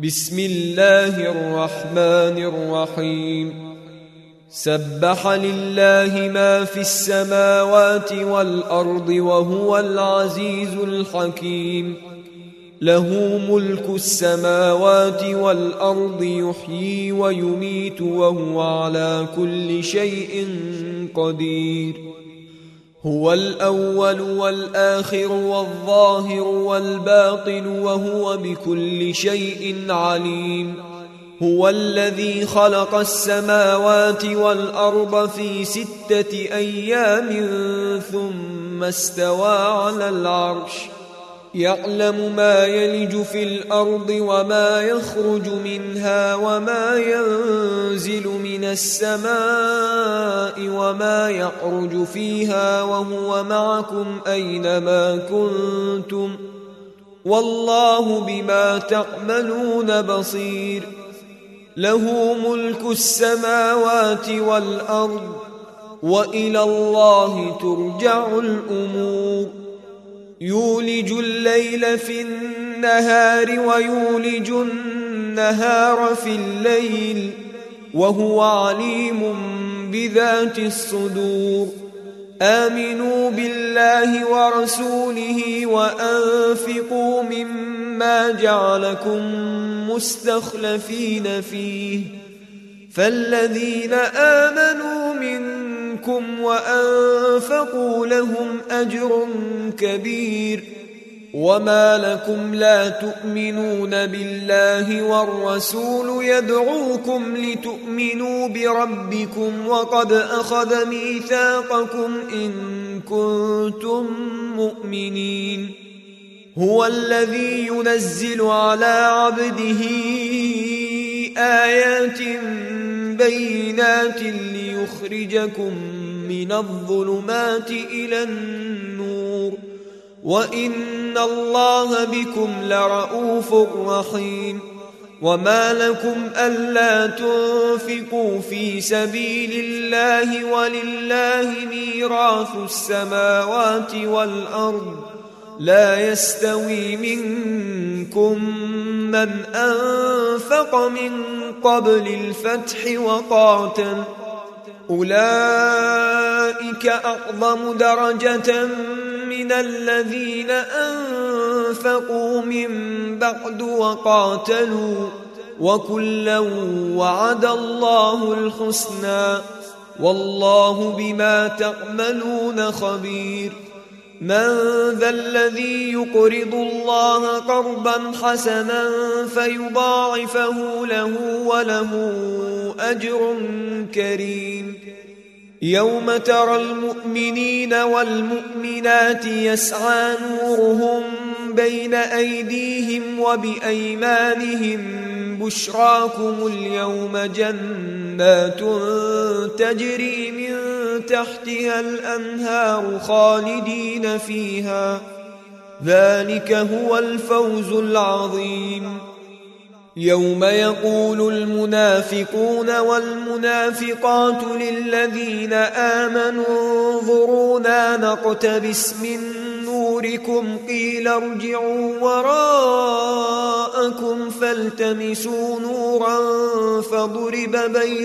بسم الله الرحمن الرحيم سبح لله ما في السماوات والأرض وهو العزيز الحكيم له ملك السماوات والأرض يحيي ويميت وهو على كل شيء قدير هو الأول والآخر والظاهر والباطن وهو بكل شيء عليم هو الذي خلق السماوات والأرض في 6 أيام ثم استوى على العرش يعلم ما يلج في الأرض وما يخرج منها وما ينزل من السماء وما يعرج فيها وهو معكم أينما كنتم والله بما تعملون بصير له ملك السماوات والأرض وإلى الله ترجع الأمور يولج الليل في النهار ويولج النهار في الليل وهو عليم بذات الصدور آمنوا بالله ورسوله وأنفقوا مما جعلكم مستخلفين فيه فالذين آمنوا منكم وأنفقوا لهم أجر كبير وما لكم لا تؤمنون بالله والرسول يدعوكم لتؤمنوا بربكم وقد أخذ ميثاقكم إن كنتم مؤمنين هو الذي ينزل على عبده آيات بينات ليخرجكم من الظلمات إلى النور وإن الله بكم لرؤوف رحيم وما لكم ألا تنفقوا في سبيل الله ولله ميراث السماوات والأرض لا يستوي منكم من أنفق من قبل الفتح وقاتل أولئك أعظم درجة من الذين أنفقوا من بعد وقاتلوا وكلا وعد الله الحسنى والله بما تعملون خبير من ذا الذي يقرض الله قرضا حسنا فيضاعفه له وله أجر كريم يوم ترى المؤمنين والمؤمنات يسعى نورهم بين أيديهم وبأيمانهم بشراكم اليوم جنات تجري من تحتها الأنهار خالدين فيها ذلك هو الفوز العظيم يوم يقول المنافقون والمنافقات للذين آمنوا انظرونا نقتبس من نوركم قيل ارجعوا وراءكم فالتمسوا نورا فضرب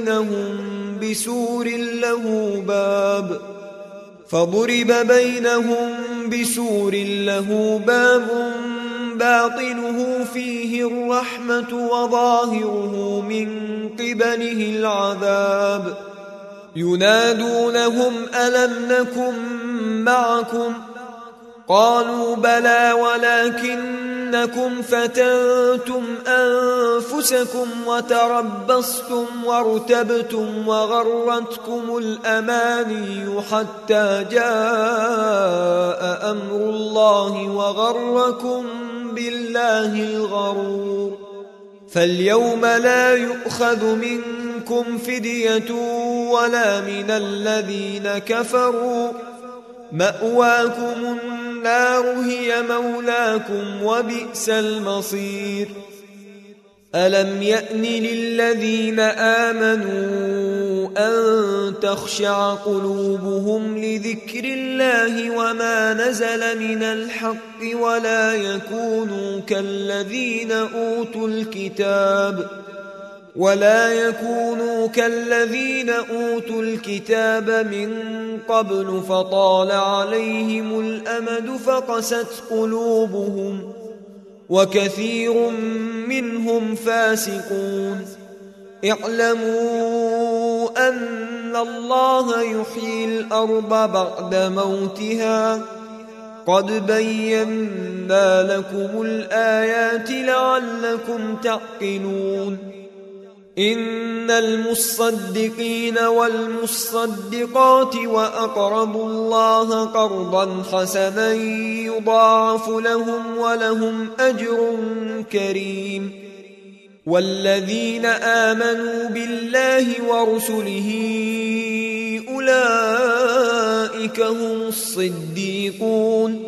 بينهم بسور له باب باطنه فيه الرحمة وظاهره من قبله العذاب ينادونهم ألم نكن معكم قالوا بلى ولكنكم فتنتم أنفسكم وتربصتم وارتبتم وغرتكم الأماني حتى جاء أمر الله وغركم بالله الغرور فاليوم لا يؤخذ منكم فدية ولا من الذين كفروا مأواكم النار هي مولاكم وبئس المصير ألم يأن للذين آمنوا أن تخشع قلوبهم لذكر الله وما نزل من الحق ولا يكونوا كالذين أوتوا الكتاب من قبل فطال عليهم الأمد فقست قلوبهم وكثير منهم فاسقون. اعلموا أن الله يحيي الأرض بعد موتها قد بينا لكم الآيات لعلكم تعقلون. إن المصدقين والمصدقات وأقرضوا الله قرضا حسنا يضاعف لهم ولهم أجر كريم. والذين آمنوا بالله ورسله أولئك هم الصديقون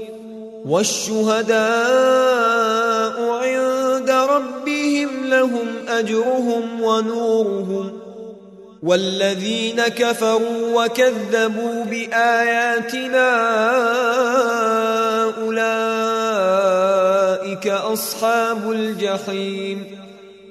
والشهداء عند ربهم لهم أجرهم ونورهم. والذين كفروا وكذبوا بآياتنا أولئك أصحاب الجحيم.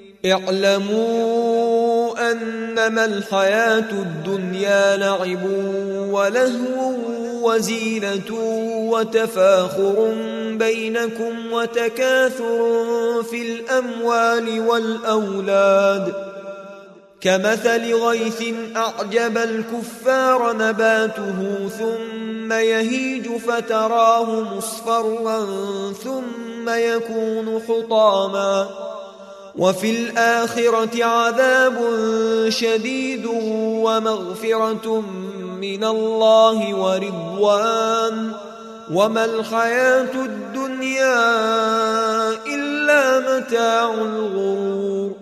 اعلموا أنما الحياة الدنيا لعب ولهو وزينة وتفاخر بينكم وتكاثر في الأموال والأولاد كمثل غيث أعجب الكفار نباته ثم يهيج فتراه مصفرا ثم يكون حطاما وفي الآخرة عذاب شديد ومغفرة من الله ورضوان وما الحياة الدنيا إلا متاع الغرور.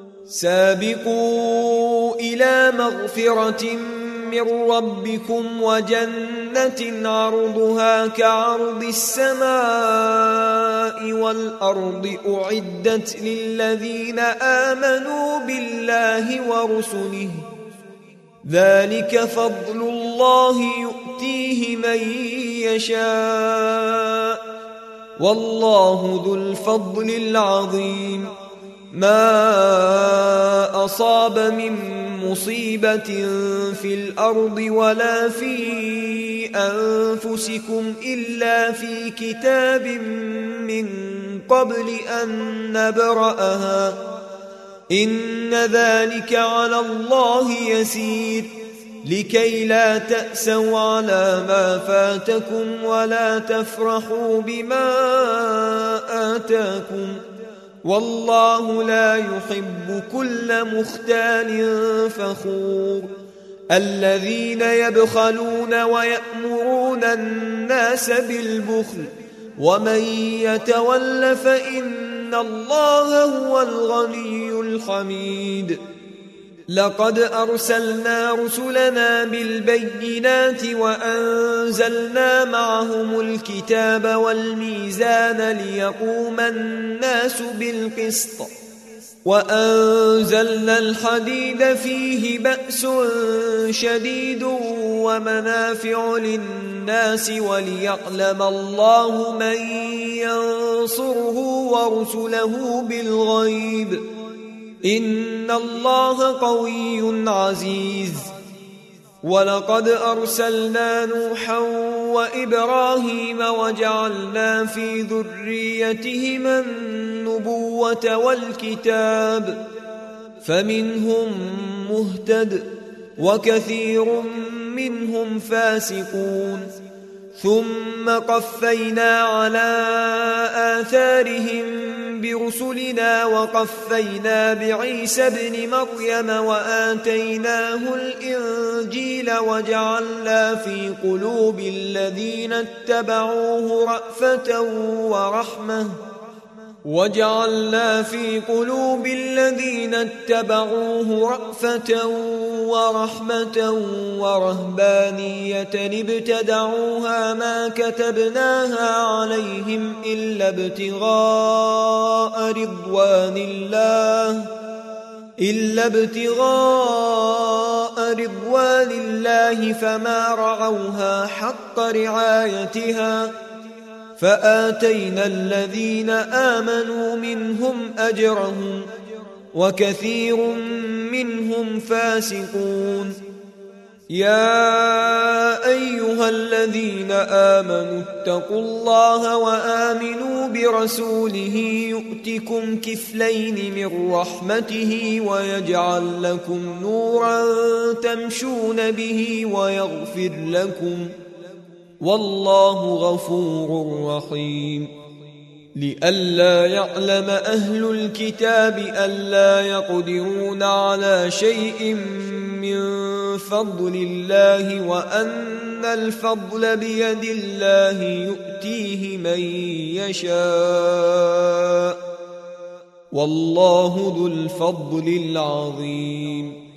سابقوا إلى مغفرة من ربكم وجنة عرضها كعرض السماء والأرض أعدت للذين آمنوا بالله ورسله ذلك فضل الله يؤتيه من يشاء والله ذو الفضل العظيم. ما أصاب من مصيبة في الأرض ولا في أنفسكم إلا في كتاب من قبل أن نبرأها إن ذلك على الله يسير لكي لا تأسوا على ما فاتكم ولا تفرحوا بما آتاكم والله لا يحب كل مختال فخور. الذين يبخلون ويأمرون الناس بالبخل ومن يتول فإن الله هو الغني الحميد. لقد أرسلنا رسلنا بالبينات وأنزلنا معهم الكتاب والميزان ليقوم الناس بالقسط وأنزلنا الحديد فيه بأس شديد ومنافع للناس وليعلم الله من ينصره ورسله بالغيب إن الله قوي عزيز. ولقد أرسلنا نوحا وإبراهيم وجعلنا في ذريتهما النبوة والكتاب فمنهم مهتد وكثير منهم فاسقون. ثم قفينا على آثارهم برسلنا وقفينا بعيسى ابن مريم وآتيناه الإنجيل وجعلنا في قلوب الذين اتبعوه رأفة ورحمة ورهبانية ابتدعوها ما كتبناها عليهم إلا ابتغاء رضوان الله إلا ابتغاء رضوان الله فما رعوها حق رعايتها فآتينا الذين آمنوا منهم أجرهم وكثير منهم فاسقون. يا أيها الذين آمنوا اتقوا الله وآمنوا برسوله يؤتكم كفلين من رحمته ويجعل لكم نورا تمشون به ويغفر لكم والله غفور رحيم. لئلا يعلم أهل الكتاب ألا يقدرون على شيء من فضل الله وأن الفضل بيد الله يؤتيه من يشاء والله ذو الفضل العظيم.